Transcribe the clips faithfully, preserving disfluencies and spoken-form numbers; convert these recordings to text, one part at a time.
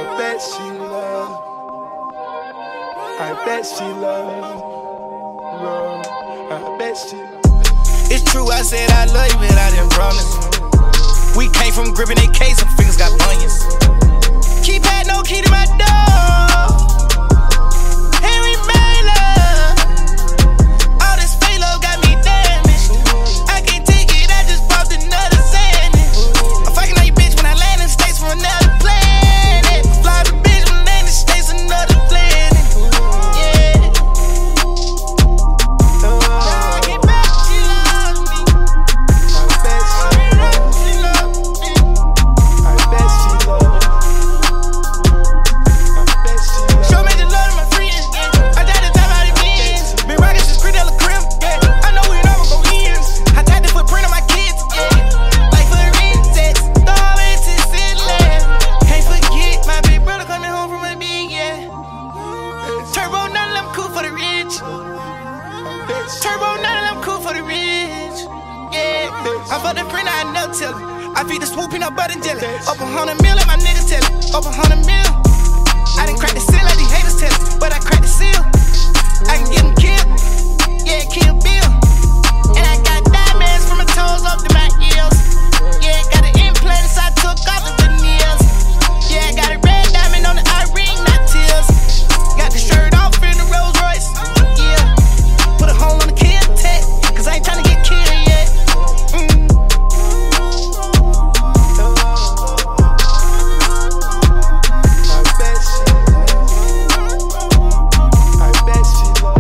bet she love. I bet she love. love. I bet she love. It's true, I said I love you, but I didn't promise. We came from gripping A K, some fingers got bunions. Keypad, no key to my door. And we made love. All this fake love got me damaged. I can't take it, I just popped another sandwich. I'm fucking on you bitch when I land in states from another planet. Fly the bitch when I land in states another planet. Yeah. I get back, she loves me. I bet she love. She loves me. I bet she love. I bet she love. Show me the love of my friends, yeah. I died to time out of beans. Been rockin' since Credella Crib, yeah. I know we never go in. I tied the footprint on my kids, yeah. Like for recess, throw it to Sidley. Can't forget my big brother coming home from a big, yeah. Turbo, none of them cool for the rich. Turbo, none of them cool for the rich, yeah. I fuck the friend, I never tell him. I feed the swoop peanut butter and jelly. Up a hundred mil, like my niggas tell it. Up a hundred mil. I didn't crack the seal like these haters tell it, but I cracked the seal. I can get them killed, yeah, kill Bill. And I got diamonds from my toes up to my ears. Yeah, got the implants I took off of the nails. Yeah, got a red diamond on the eye ring, not tears. Got the shirt off in the Rolls Royce, yeah. Put a hole on the kill tech, cause I ain't tryna get killed yet. Mm. I bet she love. I bet she love.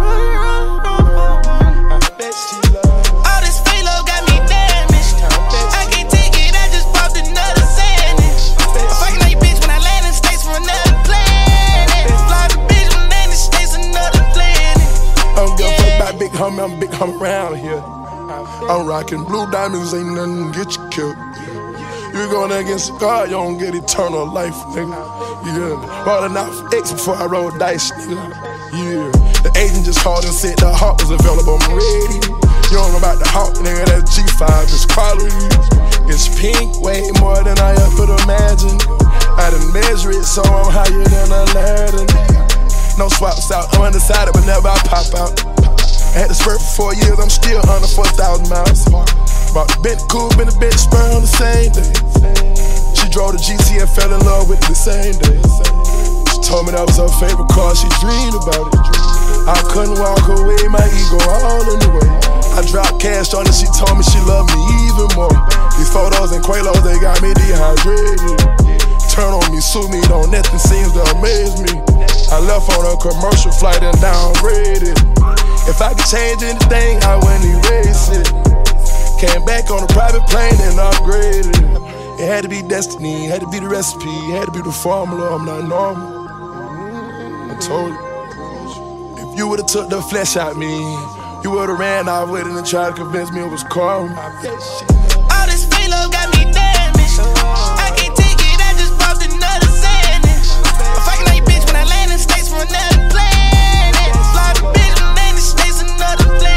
I bet she love. All this fake love got me damaged. I can't take it, I just popped another sandwich. I'm fucking on you bitch when I land in states from another planet. Fly the bitch when I land in states another planet. I don't give a fuck about big homie, I'm big homie around here. I'm rocking blue diamonds, ain't nothing to get you killed. You going against God, you don't get eternal life, nigga. Yeah, rolling out for X before I roll dice, nigga. Yeah, the agent just called and said the Hawk was available, I'm ready. You don't know about the Hawk, nigga, that G five is quality. It's pink, way more than I ever could imagine. I done measure it, so I'm higher than Aladdin. No swaps out, I'm undecided, but never I pop out. I had to spurt for four years, I'm still under four thousand miles. Bought the Bentley coupe and the Bentley spur on the same day. She drove the G T and fell in love with it the same day. She told me that was her favorite car, she dreamed about it. I couldn't walk away, my ego all in the way. I dropped cash on her, she told me she loved me even more. These photos and Quaaludes, they got me dehydrated. Turn on me, sue me, don't nothing seems to amaze me. I left on a commercial flight and downgraded. If I could change anything, I wouldn't erase it. Came back on a private plane and upgraded. It had to be destiny, it had to be the recipe, it had to be the formula, I'm not normal. I told you. If you would've took the flesh out me, you would've ran off with it and tried to convince me it was karma. All this fake love got me damaged. I can't take it, I just popped another sandwich. I'm fucking on you bitch when I land in states from another planet. Fly the bitch when I land in states another planet.